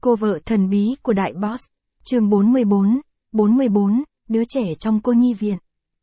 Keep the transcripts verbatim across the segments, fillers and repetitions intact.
Cô vợ thần bí của đại boss. Chương bốn mươi bốn, bốn mươi bốn, đứa trẻ trong cô nhi viện.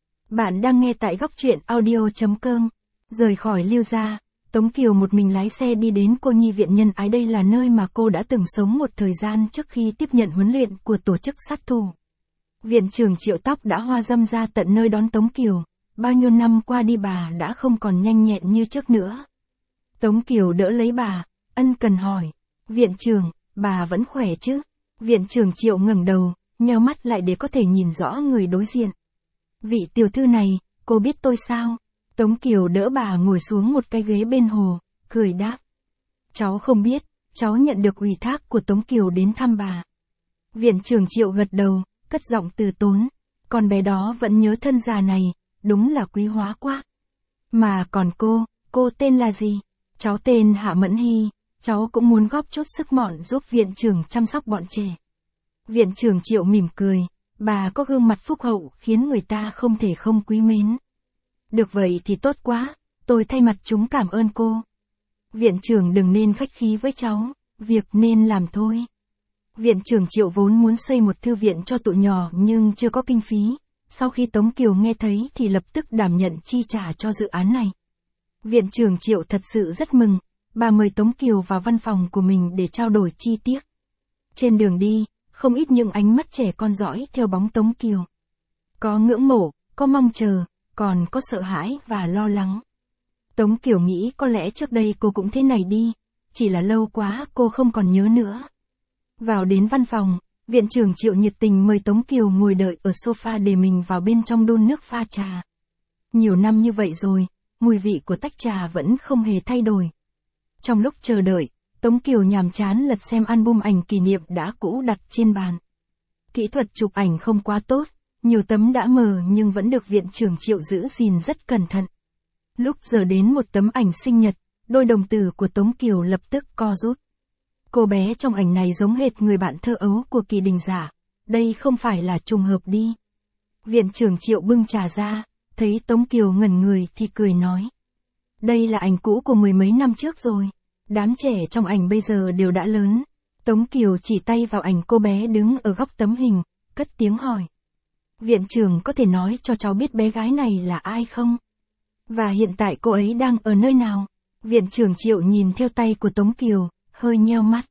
Bạn đang nghe tại góc truyện audio chấm com. Rời khỏi Liêu gia, Tống Kiều một mình lái xe đi đến cô nhi viện nhân ái. Đây là nơi mà cô đã từng sống một thời gian trước khi tiếp nhận huấn luyện của tổ chức sát thủ. Viện trưởng Triệu Tóc đã hoa dâm ra tận nơi đón Tống Kiều. Bao nhiêu năm qua đi bà đã không còn nhanh nhẹn như trước nữa. Tống Kiều đỡ lấy bà, ân cần hỏi. Viện trưởng, bà vẫn khỏe chứ? Viện trưởng Triệu ngẩng đầu, nheo mắt lại để có thể nhìn rõ người đối diện. Vị tiểu thư này, cô biết tôi sao? Tống Kiều đỡ bà ngồi xuống một cái ghế bên hồ, cười đáp. Cháu không biết, cháu nhận được ủy thác của Tống Kiều đến thăm bà. Viện trưởng Triệu gật đầu, cất giọng từ tốn. Con bé đó vẫn nhớ thân già này, đúng là quý hóa quá. Mà còn cô, cô tên là gì? Cháu tên Hạ Mẫn Hy, cháu cũng muốn góp chút sức mọn giúp viện trưởng chăm sóc bọn trẻ. Viện trưởng Triệu mỉm cười, bà có gương mặt phúc hậu khiến người ta không thể không quý mến. Được vậy thì tốt quá, tôi thay mặt chúng cảm ơn cô. Viện trưởng đừng nên khách khí với cháu, việc nên làm thôi. Viện trưởng Triệu vốn muốn xây một thư viện cho tụi nhỏ nhưng chưa có kinh phí. Sau khi Tống Kiều nghe thấy thì lập tức đảm nhận chi trả cho dự án này. Viện trưởng Triệu thật sự rất mừng, bà mời Tống Kiều vào văn phòng của mình để trao đổi chi tiết. Trên đường đi, không ít những ánh mắt trẻ con dõi theo bóng Tống Kiều. Có ngưỡng mộ, có mong chờ, còn có sợ hãi và lo lắng. Tống Kiều nghĩ có lẽ trước đây cô cũng thế này đi, chỉ là lâu quá cô không còn nhớ nữa. Vào đến văn phòng, viện trưởng Triệu nhiệt tình mời Tống Kiều ngồi đợi ở sofa để mình vào bên trong đun nước pha trà. Nhiều năm như vậy rồi, mùi vị của tách trà vẫn không hề thay đổi. Trong lúc chờ đợi, Tống Kiều nhàm chán lật xem album ảnh kỷ niệm đã cũ đặt trên bàn. Kỹ thuật chụp ảnh không quá tốt, nhiều tấm đã mờ nhưng vẫn được viện trưởng Triệu giữ gìn rất cẩn thận. Lúc giờ đến một tấm ảnh sinh nhật, đôi đồng tử của Tống Kiều lập tức co rút. Cô bé trong ảnh này giống hệt người bạn thơ ấu của Kỳ Đình Giả, đây không phải là trùng hợp đi. Viện trưởng Triệu bưng trà ra, thấy Tống Kiều ngẩn người thì cười nói. Đây là ảnh cũ của mười mấy năm trước rồi, đám trẻ trong ảnh bây giờ đều đã lớn. Tống Kiều chỉ tay vào ảnh cô bé đứng ở góc tấm hình, cất tiếng hỏi. Viện trưởng có thể nói cho cháu biết bé gái này là ai không? Và hiện tại cô ấy đang ở nơi nào? Viện trưởng Triệu nhìn theo tay của Tống Kiều, hơi nheo mắt.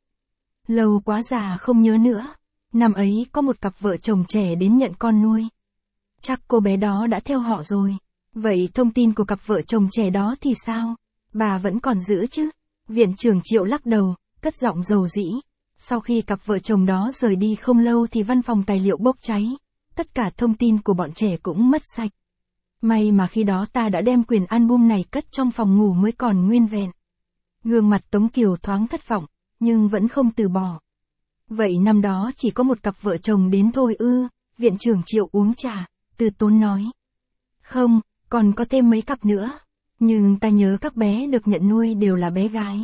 Lâu quá già không nhớ nữa. Năm ấy có một cặp vợ chồng trẻ đến nhận con nuôi. Chắc cô bé đó đã theo họ rồi. Vậy thông tin của cặp vợ chồng trẻ đó thì sao? Bà vẫn còn giữ chứ? Viện trưởng Triệu lắc đầu, cất giọng dầu dĩ. Sau khi cặp vợ chồng đó rời đi không lâu thì văn phòng tài liệu bốc cháy. Tất cả thông tin của bọn trẻ cũng mất sạch. May mà khi đó ta đã đem quyển album này cất trong phòng ngủ mới còn nguyên vẹn. Gương mặt Tống Kiều thoáng thất vọng, nhưng vẫn không từ bỏ. Vậy năm đó chỉ có một cặp vợ chồng đến thôi ư? Viện trưởng Triệu uống trà, từ tốn nói. Không, còn có thêm mấy cặp nữa. Nhưng ta nhớ các bé được nhận nuôi đều là bé gái.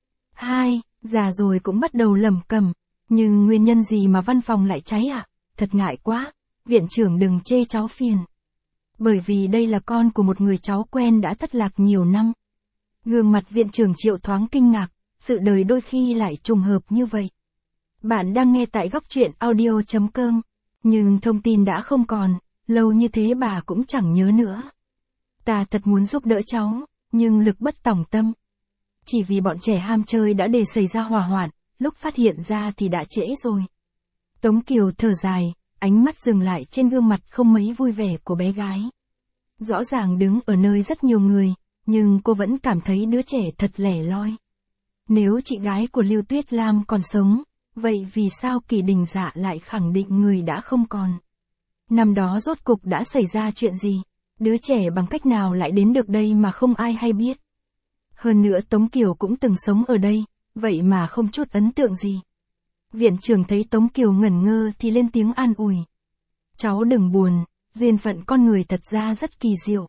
Hai, già rồi cũng bắt đầu lẩm cẩm. Nhưng nguyên nhân gì mà văn phòng lại cháy ạ? À? Thật ngại quá. Viện trưởng đừng chê cháu phiền. Bởi vì đây là con của một người cháu quen đã thất lạc nhiều năm. Gương mặt viện trưởng Triệu thoáng kinh ngạc, sự đời đôi khi lại trùng hợp như vậy. Bạn đang nghe tại góc truyện audio chấm com, nhưng thông tin đã không còn, lâu như thế bà cũng chẳng nhớ nữa. Ta thật muốn giúp đỡ cháu, nhưng lực bất tòng tâm. Chỉ vì bọn trẻ ham chơi đã để xảy ra hỏa hoạn, lúc phát hiện ra thì đã trễ rồi. Tống Kiều thở dài, ánh mắt dừng lại trên gương mặt không mấy vui vẻ của bé gái. Rõ ràng đứng ở nơi rất nhiều người, nhưng cô vẫn cảm thấy đứa trẻ thật lẻ loi. Nếu chị gái của Lưu Tuyết Lam còn sống, vậy vì sao Kỳ Đình Dạ lại khẳng định người đã không còn? Năm đó rốt cục đã xảy ra chuyện gì? Đứa trẻ bằng cách nào lại đến được đây mà không ai hay biết? Hơn nữa Tống Kiều cũng từng sống ở đây, vậy mà không chút ấn tượng gì. Viện trưởng thấy Tống Kiều ngẩn ngơ thì lên tiếng an ủi. Cháu đừng buồn, duyên phận con người thật ra rất kỳ diệu.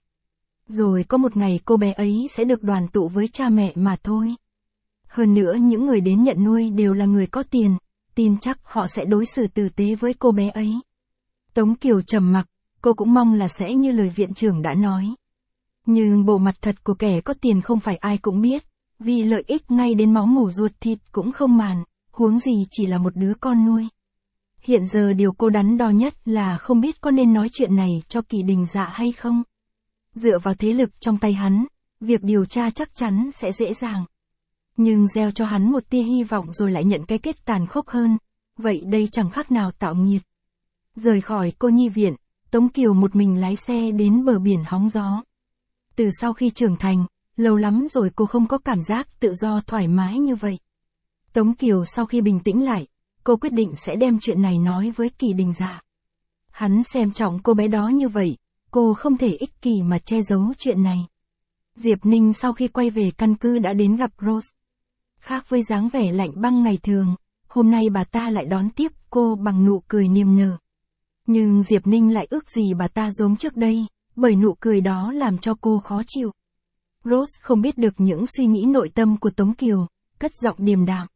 Rồi có một ngày cô bé ấy sẽ được đoàn tụ với cha mẹ mà thôi. Hơn nữa những người đến nhận nuôi đều là người có tiền, tin chắc họ sẽ đối xử tử tế với cô bé ấy. Tống Kiều trầm mặc, cô cũng mong là sẽ như lời viện trưởng đã nói. Nhưng bộ mặt thật của kẻ có tiền không phải ai cũng biết, vì lợi ích ngay đến máu mủ ruột thịt cũng không màn, huống gì chỉ là một đứa con nuôi. Hiện giờ điều cô đắn đo nhất là không biết có nên nói chuyện này cho Kỳ Đình Dạ hay không. Dựa vào thế lực trong tay hắn, việc điều tra chắc chắn sẽ dễ dàng. Nhưng gieo cho hắn một tia hy vọng rồi lại nhận cái kết tàn khốc hơn, vậy đây chẳng khác nào tạo nghiệt. Rời khỏi cô nhi viện, Tống Kiều một mình lái xe đến bờ biển hóng gió. Từ sau khi trưởng thành, lâu lắm rồi cô không có cảm giác tự do thoải mái như vậy. Tống Kiều sau khi bình tĩnh lại, cô quyết định sẽ đem chuyện này nói với Kỳ Đình Dạ. Hắn xem trọng cô bé đó như vậy, cô không thể ích kỷ mà che giấu chuyện này. Diệp Ninh sau khi quay về căn cứ đã đến gặp Rose. Khác với dáng vẻ lạnh băng ngày thường, hôm nay bà ta lại đón tiếp cô bằng nụ cười niềm nở. Nhưng Diệp Ninh lại ước gì bà ta giống trước đây, bởi nụ cười đó làm cho cô khó chịu. Rose không biết được những suy nghĩ nội tâm của Tống Kiều, cất giọng điềm đạm.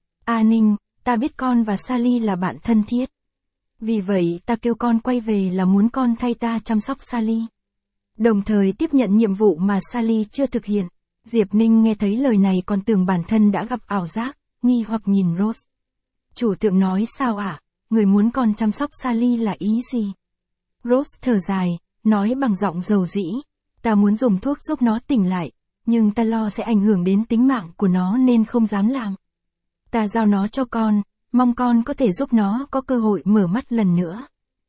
A Ninh, ta biết con và Sally là bạn thân thiết. Vì vậy ta kêu con quay về là muốn con thay ta chăm sóc Sally. Đồng thời tiếp nhận nhiệm vụ mà Sally chưa thực hiện. Diệp Ninh nghe thấy lời này còn tưởng bản thân đã gặp ảo giác, nghi hoặc nhìn Rose. Chủ thượng nói sao ạ? À? Người muốn con chăm sóc Sally là ý gì? Rose thở dài, nói bằng giọng dầu dĩ. Ta muốn dùng thuốc giúp nó tỉnh lại, nhưng ta lo sẽ ảnh hưởng đến tính mạng của nó nên không dám làm. Ta giao nó cho con, mong con có thể giúp nó có cơ hội mở mắt lần nữa.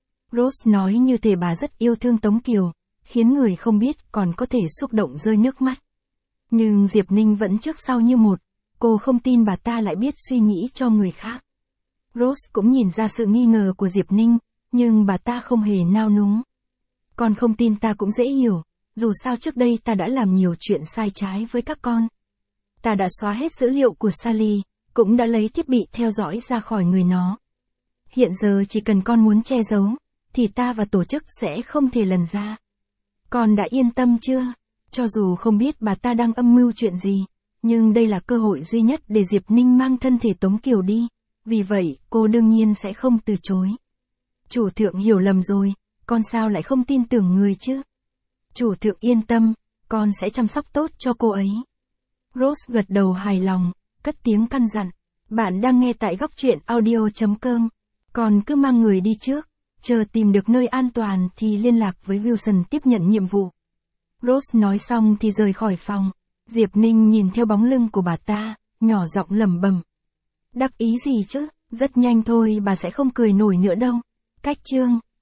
Rose nói như thể bà rất yêu thương Tống Kiều, khiến người không biết còn có thể xúc động rơi nước mắt. Nhưng Diệp Ninh vẫn trước sau như một, cô không tin bà ta lại biết suy nghĩ cho người khác. Rose cũng nhìn ra sự nghi ngờ của Diệp Ninh, nhưng bà ta không hề nao núng. Con không tin ta cũng dễ hiểu, dù sao trước đây ta đã làm nhiều chuyện sai trái với các con. Ta đã xóa hết dữ liệu của Sally, cũng đã lấy thiết bị theo dõi ra khỏi người nó. Hiện giờ chỉ cần con muốn che giấu, thì ta và tổ chức sẽ không thể lần ra. Con đã yên tâm chưa? Cho dù không biết bà ta đang âm mưu chuyện gì, nhưng đây là cơ hội duy nhất để Diệp Ninh mang thân thể Tống Kiều đi, vì vậy cô đương nhiên sẽ không từ chối. Chủ thượng hiểu lầm rồi, con sao lại không tin tưởng người chứ? Chủ thượng yên tâm, con sẽ chăm sóc tốt cho cô ấy. Rose gật đầu hài lòng, cất tiếng căn dặn. Bạn đang nghe tại góc truyện audio chấm com. Còn cứ mang người đi trước, chờ tìm được nơi an toàn thì liên lạc với Wilson tiếp nhận nhiệm vụ. Rose nói xong thì rời khỏi phòng. Diệp Ninh nhìn theo bóng lưng của bà ta, nhỏ giọng lẩm bẩm. Đắc ý gì chứ, rất nhanh thôi bà sẽ không cười nổi nữa đâu. Cách chương